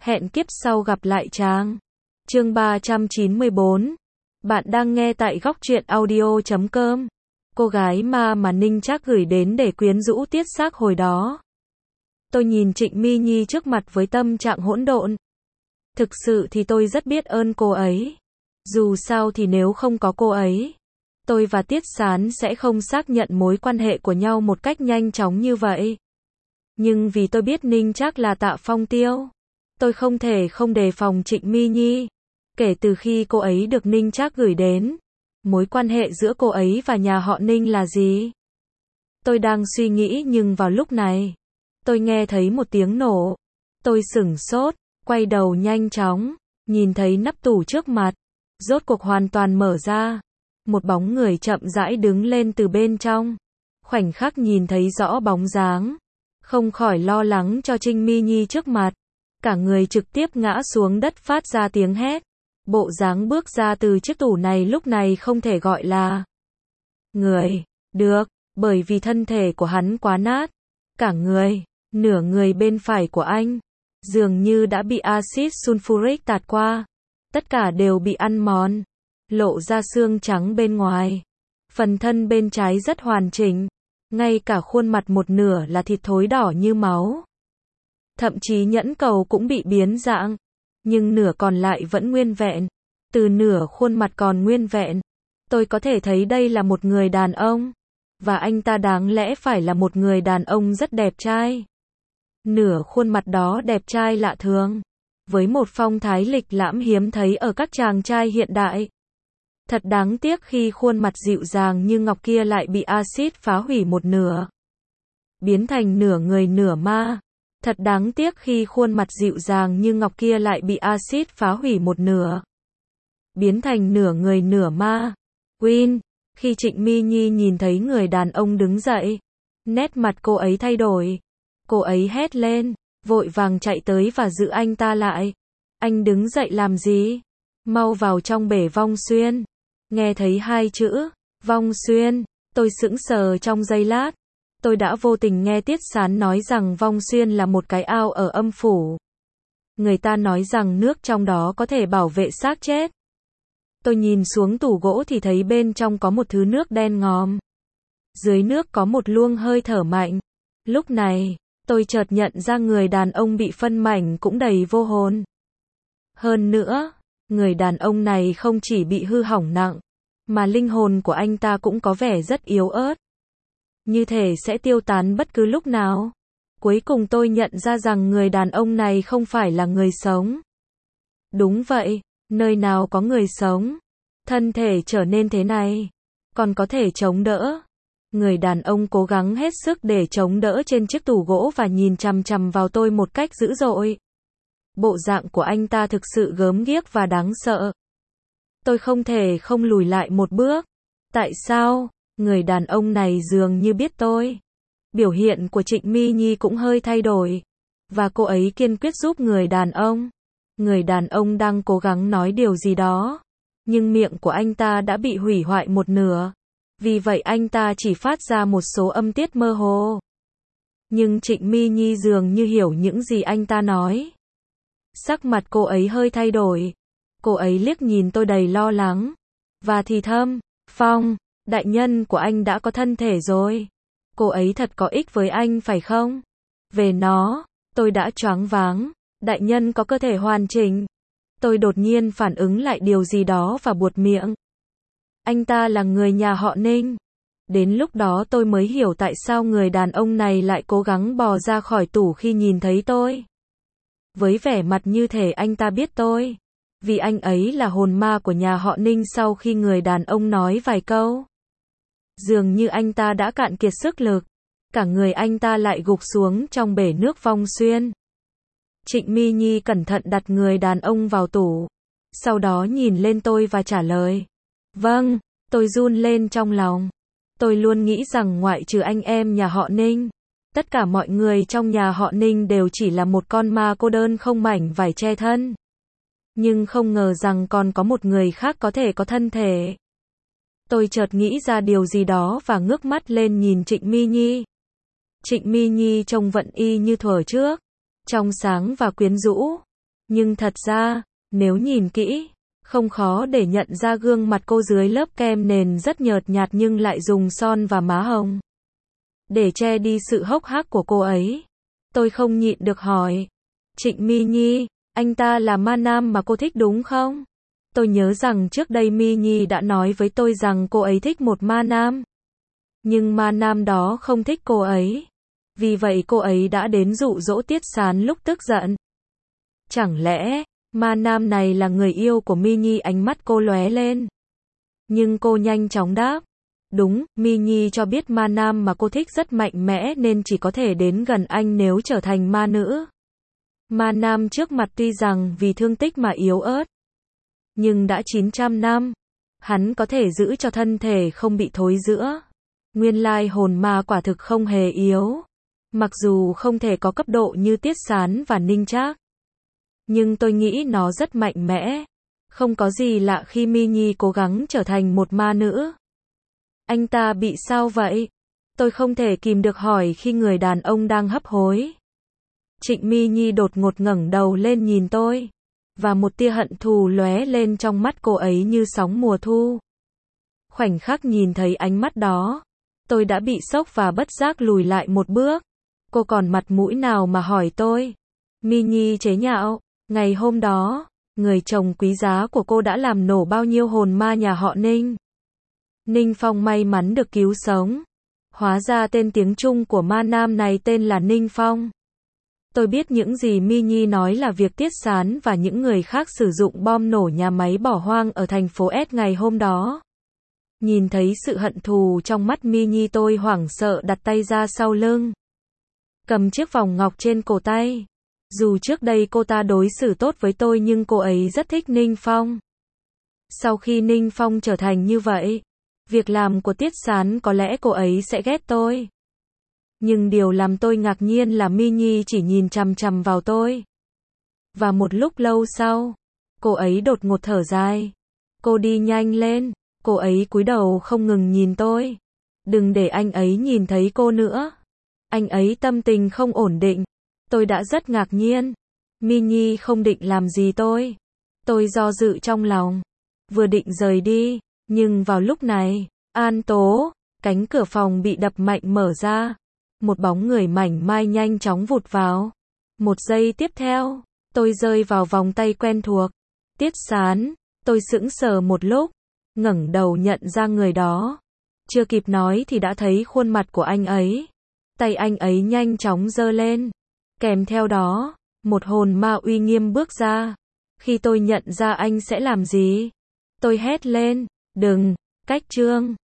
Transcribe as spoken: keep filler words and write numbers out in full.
Hẹn kiếp sau gặp lại chàng. Chương ba trăm chín mươi bốn. Bạn đang nghe tại góc truyện audio chấm com. Cô gái ma mà Ninh Trác gửi đến để quyến rũ Tiết Xác hồi đó. Tôi nhìn Trịnh My Nhi trước mặt với tâm trạng hỗn độn. Thực sự thì tôi rất biết ơn cô ấy. Dù sao thì nếu không có cô ấy, tôi và Tiết Sán sẽ không xác nhận mối quan hệ của nhau một cách nhanh chóng như vậy. Nhưng vì tôi biết Ninh Trác là Tạ Phong Tiêu, tôi không thể không đề phòng Trịnh My Nhi. Kể từ khi cô ấy được Ninh Trác gửi đến, mối quan hệ giữa cô ấy và nhà họ Ninh là gì? Tôi đang suy nghĩ nhưng vào lúc này, tôi nghe thấy một tiếng nổ. Tôi sửng sốt, quay đầu nhanh chóng, nhìn thấy nắp tủ trước mặt, rốt cuộc hoàn toàn mở ra. Một bóng người chậm rãi đứng lên từ bên trong. Khoảnh khắc nhìn thấy rõ bóng dáng, không khỏi lo lắng cho Trịnh My Nhi trước mặt. Cả người trực tiếp ngã xuống đất phát ra tiếng hét. Bộ dáng bước ra từ chiếc tủ này lúc này không thể gọi là người được, bởi vì thân thể của hắn quá nát. Cả người, nửa người bên phải của anh, dường như đã bị axit sulfuric tạt qua. Tất cả đều bị ăn mòn, lộ ra xương trắng bên ngoài. Phần thân bên trái rất hoàn chỉnh, ngay cả khuôn mặt một nửa là thịt thối đỏ như máu. Thậm chí nhẫn cầu cũng bị biến dạng, nhưng nửa còn lại vẫn nguyên vẹn. Từ nửa khuôn mặt còn nguyên vẹn, tôi có thể thấy đây là một người đàn ông, và anh ta đáng lẽ phải là một người đàn ông rất đẹp trai. Nửa khuôn mặt đó đẹp trai lạ thường, với một phong thái lịch lãm hiếm thấy ở các chàng trai hiện đại. Thật đáng tiếc khi khuôn mặt dịu dàng như ngọc kia lại bị axit phá hủy một nửa, biến thành nửa người nửa ma. Thật đáng tiếc khi khuôn mặt dịu dàng như ngọc kia lại bị axit phá hủy một nửa, biến thành nửa người nửa ma. Win, khi Trịnh My Nhi nhìn thấy người đàn ông đứng dậy, nét mặt cô ấy thay đổi. Cô ấy hét lên, vội vàng chạy tới và giữ anh ta lại. Anh đứng dậy làm gì? Mau vào trong bể vong xuyên. Nghe thấy hai chữ, vong xuyên, tôi sững sờ trong giây lát. Tôi đã vô tình nghe Tiết Sán nói rằng vong xuyên là một cái ao ở âm phủ. Người ta nói rằng nước trong đó có thể bảo vệ xác chết. Tôi nhìn xuống tủ gỗ thì thấy bên trong có một thứ nước đen ngòm. Dưới nước có một luồng hơi thở mạnh. Lúc này, tôi chợt nhận ra người đàn ông bị phân mảnh cũng đầy vô hồn. Hơn nữa, người đàn ông này không chỉ bị hư hỏng nặng, mà linh hồn của anh ta cũng có vẻ rất yếu ớt, như thể sẽ tiêu tán bất cứ lúc nào. Cuối cùng tôi nhận ra rằng người đàn ông này không phải là người sống. Đúng vậy, nơi nào có người sống, thân thể trở nên thế này, còn có thể chống đỡ. Người đàn ông cố gắng hết sức để chống đỡ trên chiếc tủ gỗ và nhìn chằm chằm vào tôi một cách dữ dội. Bộ dạng của anh ta thực sự gớm ghiếc và đáng sợ. Tôi không thể không lùi lại một bước. Tại sao? Người đàn ông này dường như biết tôi. Biểu hiện của Trịnh My Nhi cũng hơi thay đổi, và cô ấy kiên quyết giúp người đàn ông. Người đàn ông đang cố gắng nói điều gì đó, nhưng miệng của anh ta đã bị hủy hoại một nửa. Vì vậy anh ta chỉ phát ra một số âm tiết mơ hồ. Nhưng Trịnh My Nhi dường như hiểu những gì anh ta nói. Sắc mặt cô ấy hơi thay đổi. Cô ấy liếc nhìn tôi đầy lo lắng, và thì thầm, Phong, đại nhân của anh đã có thân thể rồi. Cô ấy thật có ích với anh phải không? Về nó, tôi đã choáng váng. Đại nhân có cơ thể hoàn chỉnh. Tôi đột nhiên phản ứng lại điều gì đó và buột miệng. Anh ta là người nhà họ Ninh. Đến lúc đó tôi mới hiểu tại sao người đàn ông này lại cố gắng bò ra khỏi tủ khi nhìn thấy tôi. Với vẻ mặt như thể anh ta biết tôi. Vì anh ấy là hồn ma của nhà họ Ninh. Sau khi người đàn ông nói vài câu, dường như anh ta đã cạn kiệt sức lực. Cả người anh ta lại gục xuống trong bể nước vong xuyên. Trịnh My Nhi cẩn thận đặt người đàn ông vào tủ, sau đó nhìn lên tôi và trả lời. Vâng, tôi run lên trong lòng. Tôi luôn nghĩ rằng ngoại trừ anh em nhà họ Ninh, tất cả mọi người trong nhà họ Ninh đều chỉ là một con ma cô đơn không mảnh vải che thân. Nhưng không ngờ rằng còn có một người khác có thể có thân thể. Tôi chợt nghĩ ra điều gì đó và ngước mắt lên nhìn Trịnh My Nhi. Trịnh My Nhi trông vẫn y như thuở trước, trong sáng và quyến rũ. Nhưng thật ra, nếu nhìn kỹ, không khó để nhận ra gương mặt cô dưới lớp kem nền rất nhợt nhạt nhưng lại dùng son và má hồng để che đi sự hốc hác của cô ấy. Tôi không nhịn được hỏi. Trịnh My Nhi, anh ta là ma nam mà cô thích đúng không? Tôi nhớ rằng trước đây My Nhi đã nói với tôi rằng cô ấy thích một ma nam. Nhưng ma nam đó không thích cô ấy. Vì vậy cô ấy đã đến dụ dỗ Tiết Sán lúc tức giận. Chẳng lẽ, ma nam này là người yêu của My Nhi? Ánh mắt cô lóe lên. Nhưng cô nhanh chóng đáp. Đúng, My Nhi cho biết ma nam mà cô thích rất mạnh mẽ nên chỉ có thể đến gần anh nếu trở thành ma nữ. Ma nam trước mặt tuy rằng vì thương tích mà yếu ớt. Nhưng đã chín trăm năm, hắn có thể giữ cho thân thể không bị thối rữa. Nguyên lai hồn ma quả thực không hề yếu. Mặc dù không thể có cấp độ như Tiết Sán và Ninh Trác. Nhưng tôi nghĩ nó rất mạnh mẽ. Không có gì lạ khi My Nhi cố gắng trở thành một ma nữ. Anh ta bị sao vậy? Tôi không thể kìm được hỏi khi người đàn ông đang hấp hối. Trịnh My Nhi đột ngột ngẩng đầu lên nhìn tôi. Và một tia hận thù lóe lên trong mắt cô ấy như sóng mùa thu. Khoảnh khắc nhìn thấy ánh mắt đó, tôi đã bị sốc và bất giác lùi lại một bước. Cô còn mặt mũi nào mà hỏi tôi? My Nhi chế nhạo, ngày hôm đó, người chồng quý giá của cô đã làm nổ bao nhiêu hồn ma nhà họ Ninh. Ninh Phong may mắn được cứu sống. Hóa ra tên tiếng Trung của ma nam này tên là Ninh Phong. Tôi biết những gì My Nhi nói là việc Tiết Sán và những người khác sử dụng bom nổ nhà máy bỏ hoang ở thành phố S ngày hôm đó. Nhìn thấy sự hận thù trong mắt My Nhi, tôi hoảng sợ đặt tay ra sau lưng. Cầm chiếc vòng ngọc trên cổ tay. Dù trước đây cô ta đối xử tốt với tôi nhưng cô ấy rất thích Ninh Phong. Sau khi Ninh Phong trở thành như vậy, việc làm của Tiết Sán có lẽ cô ấy sẽ ghét tôi. Nhưng điều làm tôi ngạc nhiên là My Nhi chỉ nhìn chằm chằm vào tôi. Và một lúc lâu sau, cô ấy đột ngột thở dài. Cô đi nhanh lên, cô ấy cúi đầu không ngừng nhìn tôi. Đừng để anh ấy nhìn thấy cô nữa. Anh ấy tâm tình không ổn định. Tôi đã rất ngạc nhiên. My Nhi không định làm gì tôi. Tôi do dự trong lòng. Vừa định rời đi, nhưng vào lúc này, An Tố, cánh cửa phòng bị đập mạnh mở ra. Một bóng người mảnh mai nhanh chóng vụt vào. Một giây tiếp theo, tôi rơi vào vòng tay quen thuộc. Tiết Sán, tôi sững sờ một lúc, ngẩng đầu nhận ra người đó. Chưa kịp nói thì đã thấy khuôn mặt của anh ấy. Tay anh ấy nhanh chóng giơ lên. Kèm theo đó, một hồn ma uy nghiêm bước ra. Khi tôi nhận ra anh sẽ làm gì, tôi hét lên, đừng, cách Trương.